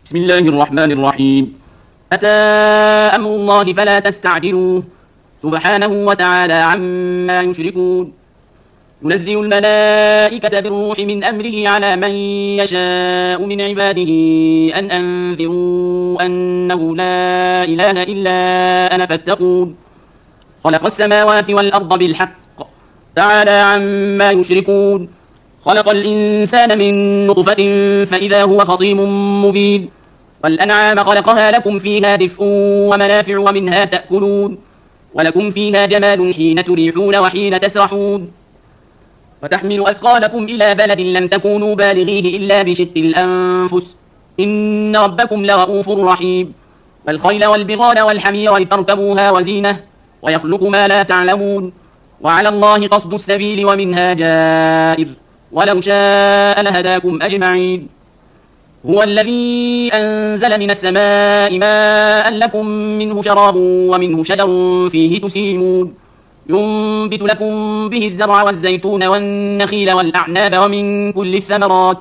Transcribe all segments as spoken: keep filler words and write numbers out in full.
بسم الله الرحمن الرحيم. أتى أمر الله فلا تستعجلوه سبحانه وتعالى عما يشركون. ينزل الملائكة بالروح من أمره على من يشاء من عباده أن أنذروا أنه لا إله إلا أنا فاتقون. خلق السماوات والأرض بالحق تعالى عما يشركون. خلق الإنسان من نطفة فإذا هو خصيم مبين. والأنعام خلقها لكم فيها دفء ومنافع ومنها تأكلون ولكم فيها جمال حين تريحون وحين تسرحون. وتحمل أثقالكم إلى بلد لم تكونوا بالغيه إلا بشق الأنفس إن ربكم لرؤوف رحيم. والخيل والبغال والحمير لتركبوها وزينة ويخلق ما لا تعلمون. وعلى الله قصد السبيل ومنها جائر ولو شاء لهداكم أجمعين. هو الذي أنزل من السماء ماء لكم منه شراب ومنه شجر فيه تسيمون. ينبت لكم به الزرع والزيتون والنخيل والأعناب ومن كل الثمرات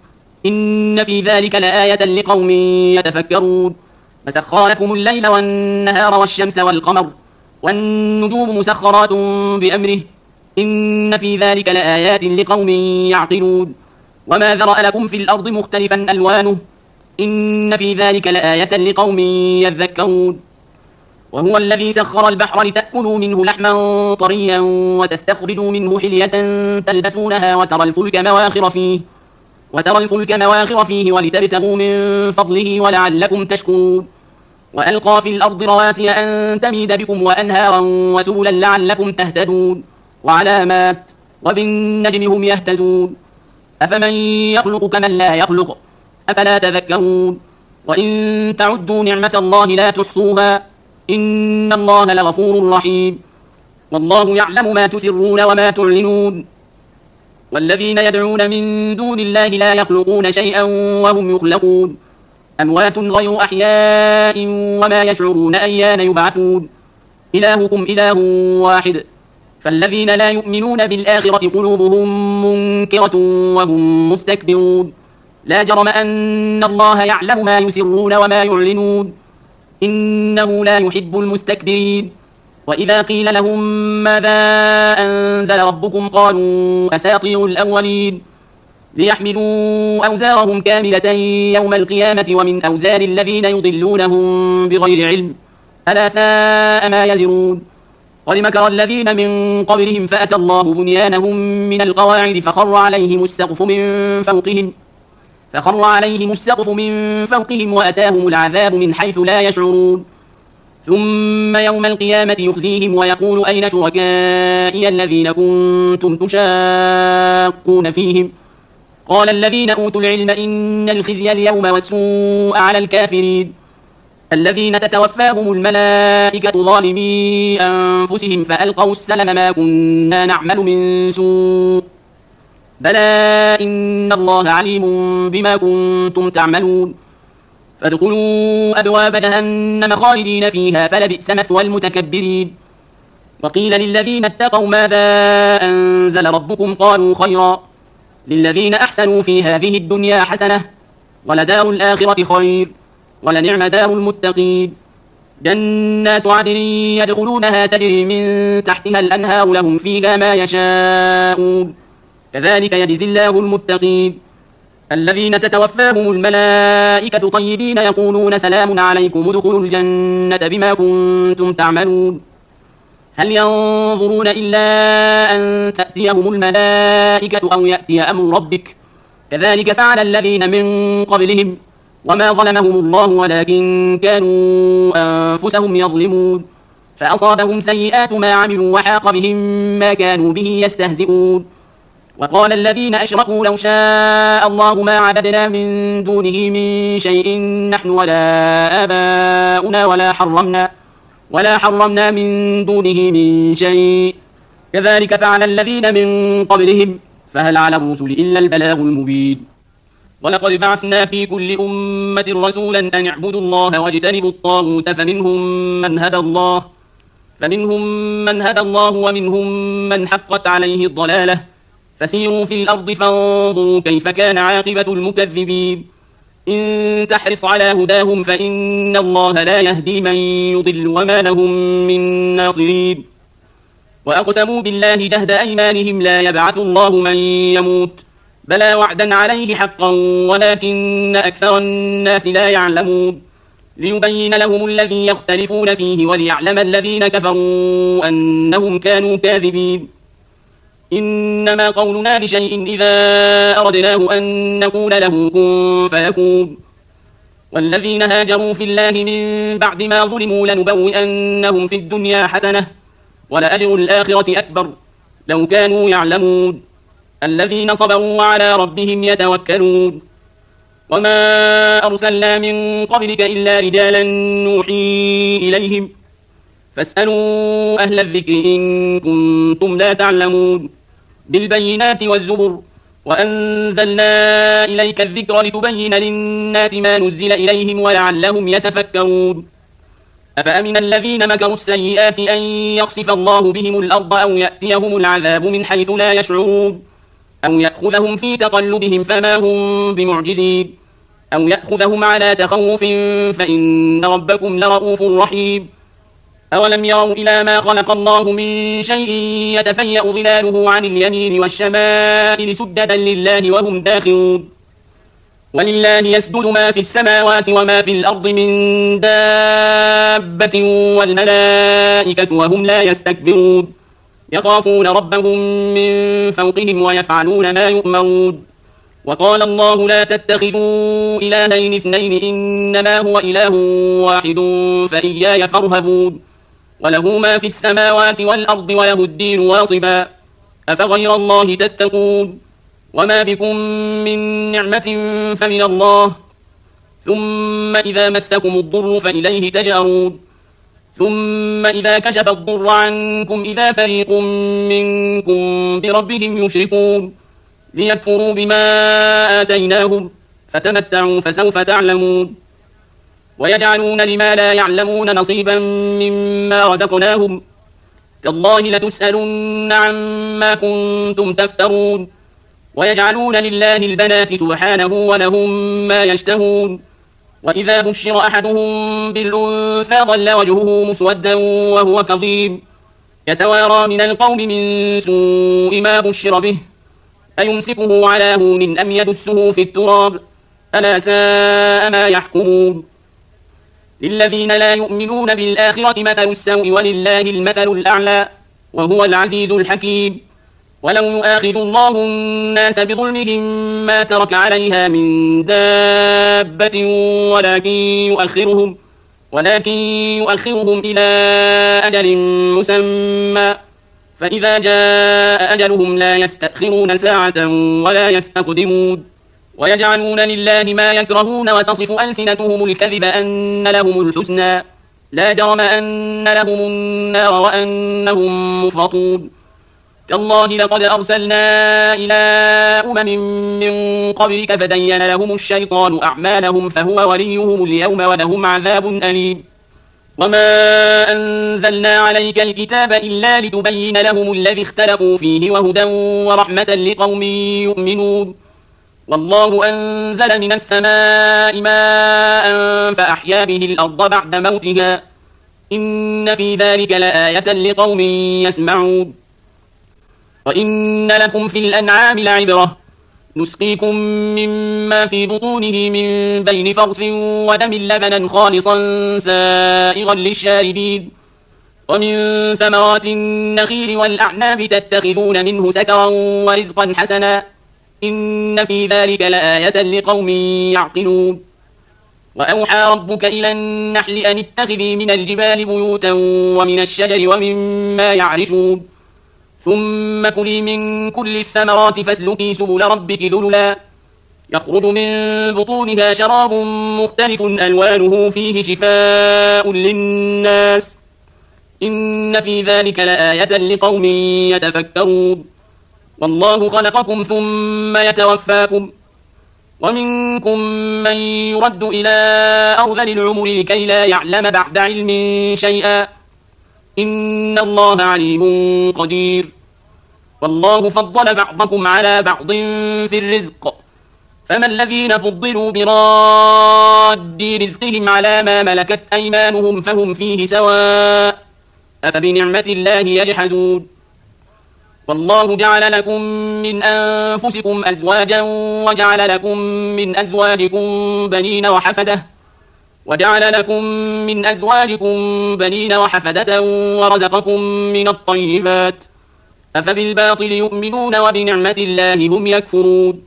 إن في ذلك لآية لقوم يتفكرون. وسخر لكم الليل والنهار والشمس والقمر والنجوم مسخرات بأمره إن في ذلك لآيات لقوم يعقلون. وما ذرأ لكم في الأرض مختلفا ألوانه إن في ذلك لآية لقوم يذكرون. وهو الذي سخر البحر لتأكلوا منه لحما طريا وتستخرجوا منه حلية تلبسونها وترى الفلك مواخر فيه وترى الفلك مواخر فيه ولتبتغوا من فضله ولعلكم تشكرون. وألقى في الأرض رواسي أن تميد بكم وأنهارا وسبلا لعلكم تهتدون وعلامات وبالنجم هم يهتدون. أفمن يخلق كمن لا يخلق أفلا تذكرون. وإن تعدوا نعمة الله لا تحصوها إن الله لغفور رحيم. والله يعلم ما تسرون وما تعلنون. والذين يدعون من دون الله لا يخلقون شيئا وهم يخلقون أموات غير أحياء وما يشعرون أيان يبعثون. إلهكم إله واحد فالذين لا يؤمنون بالآخرة قلوبهم منكرة وهم مستكبرون. لا جرم أن الله يعلم ما يسرون وما يعلنون إنه لا يحب المستكبرين. وإذا قيل لهم ماذا أنزل ربكم قالوا أساطير الأولين ليحملوا أوزارهم كاملة يوم القيامة ومن أوزار الذين يضلونهم بغير علم ألا ساء ما يزرون. قد مكر الذين من قبلهم فأتى الله بنيانهم من القواعد فخر عليهم السقف من فوقهم فخر عليهم السقف من فوقهم وأتاهم العذاب من حيث لا يشعرون. ثم يوم القيامة يخزيهم ويقول أين شركائي الذين كنتم تشاقون فيهم قال الذين أوتوا العلم إن الخزي اليوم والسوء على الكافرين الذين تتوفاهم الملائكة ظالمي أنفسهم فألقوا السلم ما كنا نعمل من سوء بلى إن الله عليم بما كنتم تعملون. فادخلوا أبواب جهنم خالدين فيها فلبئس مثوى المتكبرين. وقيل للذين اتقوا ماذا أنزل ربكم قالوا خيرا للذين أحسنوا في هذه الدنيا حسنة ولدار الآخرة خير ولنعم دار المتقين. جنات عدن يدخلونها تجري من تحتها الأنهار لهم فيها ما يشاءون كذلك يجزي الله المتقين. الذين تتوفاهم الملائكة طيبين يقولون سلام عليكم ادخلوا الجنة بما كنتم تعملون. هل ينظرون إلا أن تأتيهم الملائكة أو يأتي أمر ربك كذلك فعل الذين من قبلهم وما ظلمهم الله ولكن كانوا أنفسهم يظلمون. فأصابهم سيئات ما عملوا وحاق بهم ما كانوا به يستهزئون. وقال الذين أشركوا لو شاء الله ما عبدنا من دونه من شيء نحن ولا آباؤنا ولا حرمنا ولا حرمنا من دونه من شيء كذلك فعل الذين من قبلهم فهل على الرسل إلا البلاغ المبين. ولقد بعثنا في كل أمة رسولا أن اعبدوا الله واجتنبوا الطاغوت فمنهم من هدى الله فمنهم من هدى الله ومنهم من حقت عليه الضلالة فسيروا في الأرض فانظروا كيف كان عاقبة المكذبين. إن تحرص على هداهم فإن الله لا يهدي من يضل وما لهم من ناصرين وأقسموا بالله جهد أيمانهم لا يبعث الله من يموت بلى وعدا عليه حقا ولكن أكثر الناس لا يعلمون ليبين لهم الذي يختلفون فيه وليعلم الذين كفروا أنهم كانوا كاذبين إنما قولنا لشيء إذا أردناه أن نقول له كن فيكون والذين هاجروا في الله من بعد ما ظلموا لنبوئنهم في الدنيا حسنة ولأجر الآخرة أكبر لو كانوا يعلمون الذين صبروا وعلى ربهم يتوكلون وما أرسلنا من قبلك إلا رجالا نوحي إليهم فاسألوا أهل الذكر إن كنتم لا تعلمون بالبينات والزبر وأنزلنا إليك الذكر لتبين للناس ما نزل إليهم ولعلهم يتفكرون أفأمن الذين مكروا السيئات أن يخسف الله بهم الأرض أو يأتيهم العذاب من حيث لا يشعرون أو يأخذهم في تقلبهم فما هم بمعجزين أو يأخذهم على تخوف فإن ربكم لرؤوف رحيم أولم يروا إلى ما خلق الله من شيء يتفيأ ظلاله عن اليمين والشمائل سجدا لله وهم داخرون ولله يسجد ما في السماوات وما في الأرض من دابة والملائكة وهم لا يستكبرون يخافون ربهم من فوقهم ويفعلون ما يؤمرون وقال الله لا تتخذوا إلهين اثنين إنما هو إله واحد فإياي فارهبون وله ما في السماوات والأرض وله الدين واصبا أفغير الله تتقون وما بكم من نعمة فمن الله ثم إذا مسكم الضر فإليه تجأرون ثم إذا كشف الضر عنكم إذا فريق منكم بربهم يشركون ليكفروا بما آتيناهم فتمتعوا فسوف تعلمون ويجعلون لما لا يعلمون نصيبا مما رزقناهم تالله لتسألن عما كنتم تفترون ويجعلون لله البنات سبحانه ولهم ما يشتهون وإذا بشر أحدهم بالأنثى ظل وجهه مسودا وهو كظيم يتوارى من القوم من سوء ما بشر به أيمسكه على هون أم يدسه في التراب ألا ساء ما يحكمون للذين لا يؤمنون بالآخرة مثل السوء ولله المثل الأعلى وهو العزيز الحكيم ولو يؤاخذ الله الناس بظلمهم ما ترك عليها من دابة ولكن يؤخرهم ولكن يؤخرهم إلى أجل مسمى فإذا جاء أجلهم لا يستأخرون ساعة ولا يستقدمون ويجعلون لله ما يكرهون وتصف ألسنتهم الكذب أن لهم الحسنى لا جرم أن لهم النار وأنهم مفرطون تالله لقد أرسلنا إلى أمم من قبلك فزين لهم الشيطان أعمالهم فهو وليهم اليوم ولهم عذاب أليم وما أنزلنا عليك الكتاب إلا لتبين لهم الذي اختلفوا فيه وهدى ورحمة لقوم يؤمنون والله أنزل من السماء ماء فأحيا به الأرض بعد موتها إن في ذلك لآية لقوم يسمعون وإن لكم في الأنعام لعبرة نسقيكم مما في بطونه من بين فرث ودم لبنا خالصا سائغا للشاربين ومن ثمرات النخيل والأعناب تتخذون منه سكرا ورزقا حسنا إن في ذلك لآية لقوم يعقلون وأوحى ربك إلى النحل أن اتخذي من الجبال بيوتا ومن الشجر ومما يعرشون ثم كلي من كل الثمرات فاسلكي سبل ربك ذللا يخرج من بطونها شراب مختلف ألوانه فيه شفاء للناس إن في ذلك لآية لقوم يتفكرون والله خلقكم ثم يتوفاكم ومنكم من يرد إلى أرذل العمر لكي لا يعلم بعد علم شيئا إن الله عليم قدير والله فضل بعضكم على بعض في الرزق فما الذين فضلوا براد رزقهم على ما ملكت أيمانهم فهم فيه سواء أفبنعمة الله يجحدون والله جعل لكم من أنفسكم أزواجا وجعل لكم من أزواجكم بنين وحفدة وجعل لكم من أزواجكم بنين وحفدة ورزقكم من الطيبات أفبالباطل يؤمنون وبنعمة الله هم يكفرون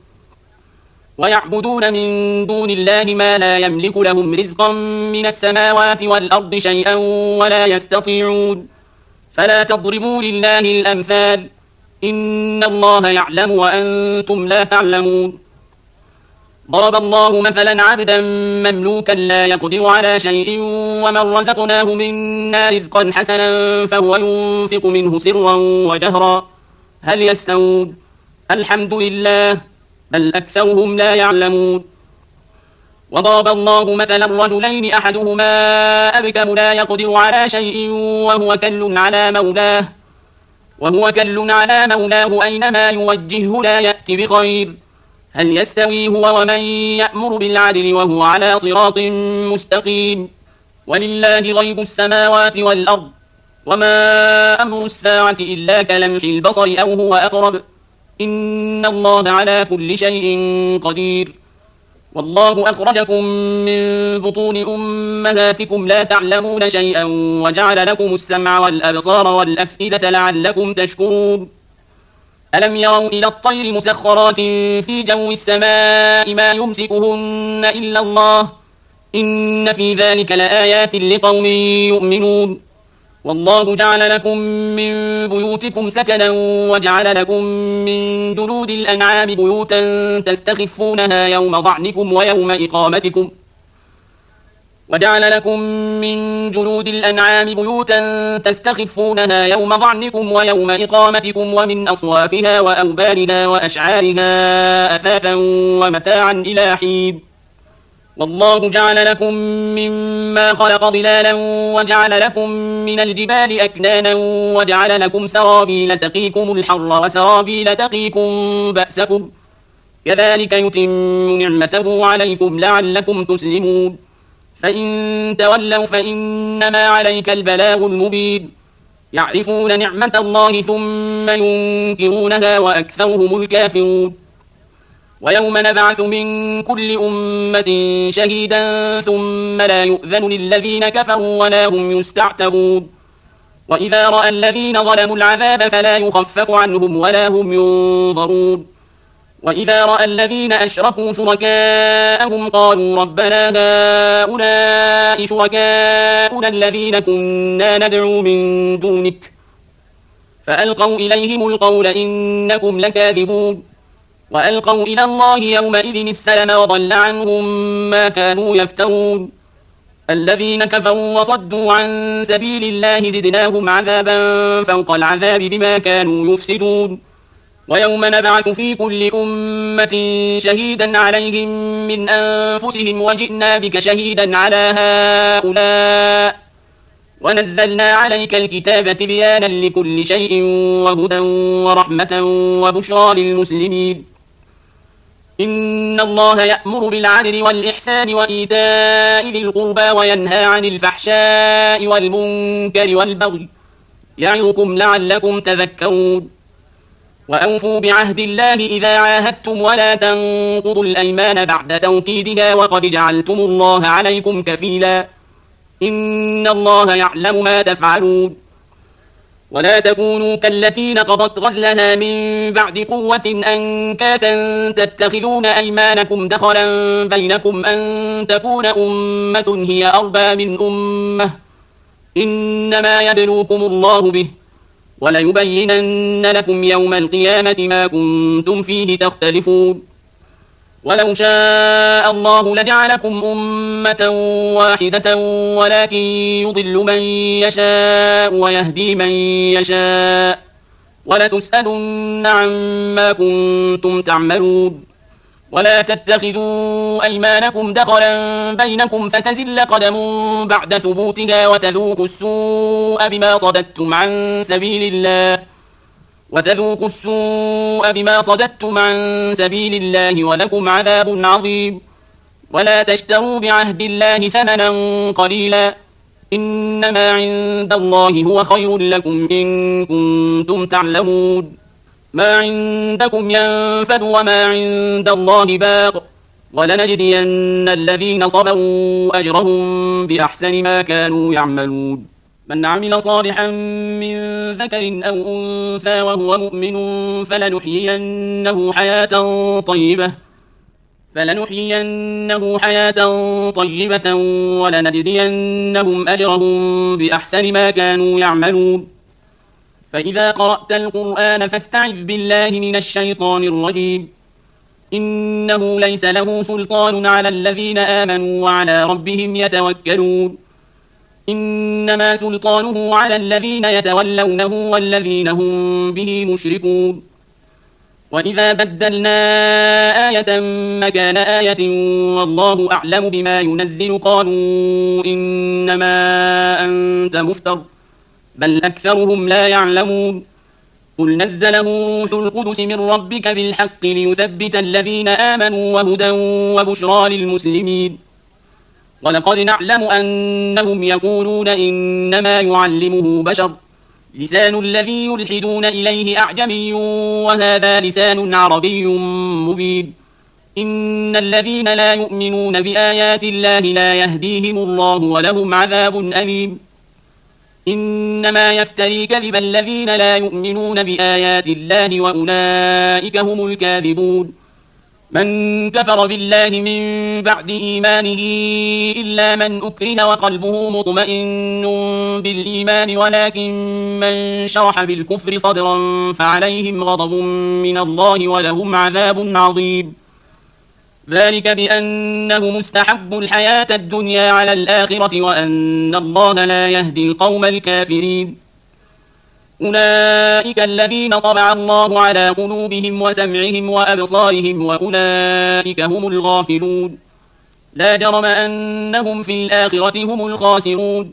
ويعبدون من دون الله ما لا يملك لهم رزقا من السماوات والأرض شيئا ولا يستطيعون فلا تضربوا لله الأمثال إن الله يعلم وأنتم لا تعلمون ضرب الله مثلا عبدا مملوكا لا يقدر على شيء ومن رزقناه منا رزقا حسنا فهو ينفق منه سرا وجهرا هل يستوون الحمد لله بل أكثرهم لا يعلمون وضرب الله مثلا رجلين أحدهما أبكم لا يقدر على شيء وهو كل على مولاه وهو كل على مولاه أينما يوجهه لا يأتي بخير هل يستوي هو ومن يأمر بالعدل وهو على صراط مستقيم ولله غيب السماوات والأرض وما أمر الساعة إلا كلمح البصر أو هو أقرب إن الله على كل شيء قدير والله أخرجكم من بطون أمهاتكم لا تعلمون شيئا وجعل لكم السمع والأبصار والأفئدة لعلكم تشكرون ألم يروا إلى الطير مسخرات في جو السماء ما يمسكهن إلا الله إن في ذلك لآيات لقوم يؤمنون والله جعل لكم من بيوتكم سكنا وجعل لكم من جلود الأنعام بيوتا تستخفونها يوم ظعنكم ويوم إقامتكم وجعل لكم من جلود الأنعام بيوتا تستخفونها يوم ظعنكم ويوم إقامتكم ومن أصوافها وأوبارها وأشعارها أثاثا ومتاعا إلى حين والله جعل لكم مما خلق ظلالا وجعل لكم من الجبال أكنانا وجعل لكم سرابيل تقيكم الحر وسرابيل تقيكم بأسكم كذلك يتم نعمته عليكم لعلكم تسلمون فإن تولوا فإنما عليك البلاغ المبين يعرفون نعمة الله ثم ينكرونها وأكثرهم الكافرون ويوم نبعث من كل أمة شهيدا ثم لا يؤذن للذين كفروا ولا هم يستعتبون وإذا رأى الذين ظلموا العذاب فلا يخفف عنهم ولا هم ينظرون وإذا رأى الذين أشركوا شركاءهم قالوا ربنا هؤلاء شركاؤنا الذين كنا ندعو من دونك فألقوا إليهم القول إنكم لكاذبون وألقوا إلى الله يومئذ السلم وضل عنهم ما كانوا يفترون الذين كفروا وصدوا عن سبيل الله زدناهم عذابا فوق العذاب بما كانوا يفسدون ويوم نبعث في كل أمة شهيدا عليهم من أنفسهم وجئنا بك شهيدا على هؤلاء ونزلنا عليك الكتاب تبيانا لكل شيء وهدى ورحمة وبشرى للمسلمين إن الله يأمر بالعدل والإحسان وإيتاء ذي القربى وينهى عن الفحشاء والمنكر والبغي يعظكم لعلكم تذكرون وأوفوا بعهد الله إذا عاهدتم ولا تنقضوا الأيمان بعد توكيدها وقد جعلتم الله عليكم كفيلا إن الله يعلم ما تفعلون ولا تكونوا كالتي نقضت غزلها من بعد قوة أنكاثا تتخذون أيمانكم دخلا بينكم أن تكون أمة هي أربى من أمة إنما يبلوكم الله به وليبينن لكم يوم القيامة ما كنتم فيه تختلفون ولو شاء الله لجعلكم أمة واحدة ولكن يضل من يشاء ويهدي من يشاء ولتسألن عما كنتم تعملون ولا تتخذوا أيمانكم دخلا بينكم فتزل قدم بعد ثبوتها وتذوقوا السوء بما صددتم عن سبيل الله وتذوقوا السوء بما صددتم عن سبيل الله ولكم عذاب عظيم. ولا تشتروا بعهد الله ثمنا قليلا، إنما عند الله هو خير لكم إن كنتم تعلمون. ما عندكم ينفد وما عند الله باق، ولنجزين الذين صبروا أجرهم بأحسن ما كانوا يعملون. من عمل صالحا من ذكر أو أنثى وهو مؤمن فلنحيينه حياة طيبة فلنحيينه حياة طيبة ولنجزينهم أجرهم بأحسن ما كانوا يعملون. فإذا قرأت القرآن فاستعذ بالله من الشيطان الرجيم. إنه ليس له سلطان على الذين آمنوا وعلى ربهم يتوكلون. إنما سلطانه على الذين يتولونه والذين هم به مشركون. وإذا بدلنا آية مكان آية والله أعلم بما ينزل قالوا إنما أنت مفتر بل أكثرهم لا يعلمون. قل نزله روح القدس من ربك بالحق ليثبت الذين آمنوا وهدى وبشرى للمسلمين. ولقد نعلم أنهم يقولون إنما يعلمه بشر لسان الذي يلحدون إليه أعجمي وهذا لسان عربي مبين. إن الذين لا يؤمنون بآيات الله لا يهديهم الله ولهم عذاب أليم. إنما يفتري كذب الذين لا يؤمنون بآيات الله وأولئك هم الكاذبون. من كفر بالله من بعد إيمانه إلا من أكره وقلبه مطمئن بالإيمان ولكن من شرح بالكفر صدرا فعليهم غضب من الله ولهم عذاب عظيم. ذلك بأنهم استحبوا الحياة الدنيا على الآخرة وأن الله لا يهدي القوم الكافرين. أولئك الذين طبع الله على قلوبهم وسمعهم وأبصارهم وأولئك هم الغافلون. لا جرم أنهم في الآخرة هم الخاسرون.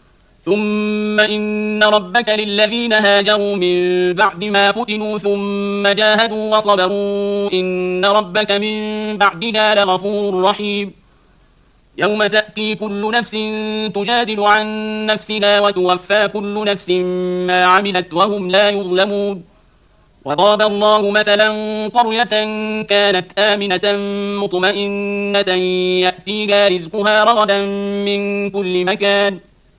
ثم إن ربك للذين هاجروا من بعد ما فتنوا ثم جاهدوا وصبروا إن ربك من بعدها لغفور رحيم. يوم تأتي كل نفس تجادل عن نفسها وتوفى كل نفس ما عملت وهم لا يظلمون. وضرب الله مثلا قرية كانت آمنة مطمئنة يأتيها رزقها رغدا من كل مكان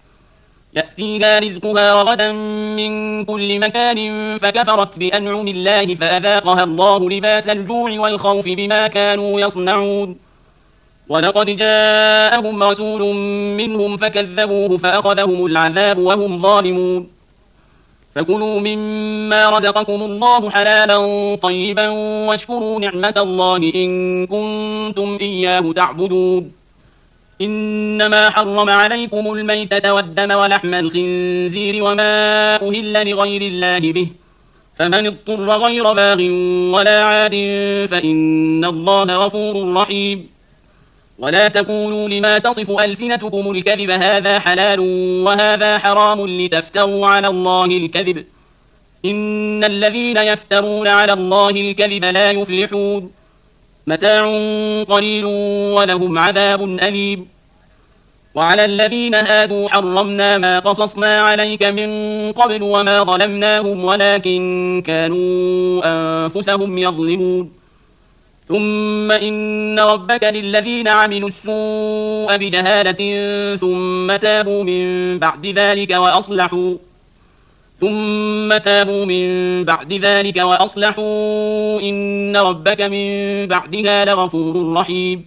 يأتيها رزقها رغدا من كل مكان فكفرت بأنعم الله فأذاقها الله لباس الجوع والخوف بما كانوا يصنعون. ولقد جاءهم رسول منهم فكذبوه فأخذهم العذاب وهم ظالمون. فكلوا مما رزقكم الله حلالا طيبا واشكروا نعمة الله إن كنتم إياه تعبدون. إنما حرم عليكم الميتة والدم ولحم الخنزير وما أهل لغير الله به، فمن اضطر غير باغ ولا عاد فإن الله غفور رحيم. ولا تقولوا لما تصف ألسنتكم الكذب هذا حلال وهذا حرام لتفتروا على الله الكذب. إن الذين يفترون على الله الكذب لا يفلحون. متاع قليل ولهم عذاب أليم. وعلى الذين هادوا حرمنا ما قصصنا عليك من قبل وما ظلمناهم ولكن كانوا أنفسهم يظلمون. ثم إن ربك للذين عملوا السوء بجهالة ثم تابوا من بعد ذلك وأصلحوا ثم تابوا من بعد ذلك وأصلحوا إن ربك من بعدها لغفور رحيم.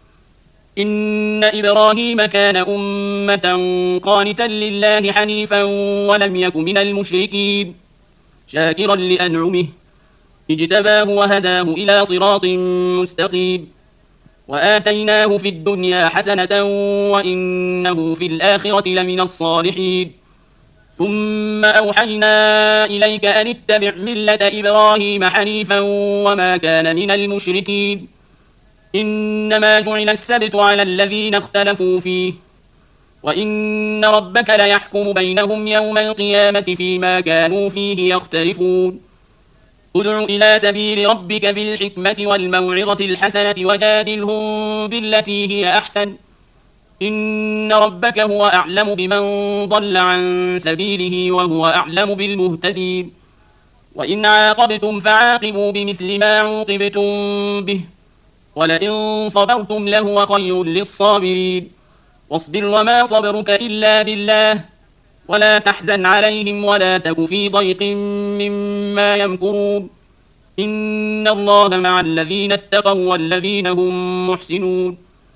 إن إبراهيم كان أمة قانتا لله حنيفا ولم يك من المشركين شاكرا لأنعمه اجتباه وهداه إلى صراط مستقيم. وآتيناه في الدنيا حسنة وإنه في الآخرة لمن الصالحين. ثم أوحينا إليك أن اتبع ملة إبراهيم حنيفا وما كان من المشركين. إنما جعل السبت على الذين اختلفوا فيه وإن ربك ليحكم بينهم يوم القيامة فيما كانوا فيه يختلفون. ادع إلى سبيل ربك بالحكمة والموعظة الحسنة وجادلهم بالتي هي أحسن إن ربك هو أعلم بمن ضل عن سبيله وهو أعلم بالمهتدين وإن عاقبتم فعاقبوا بمثل ما عوقبتم به ولئن صبرتم لهو خير للصابرين واصبر وما صبرك إلا بالله ولا تحزن عليهم ولا تك في ضيق مما يمكرون إن الله مع الذين اتقوا والذين هم محسنون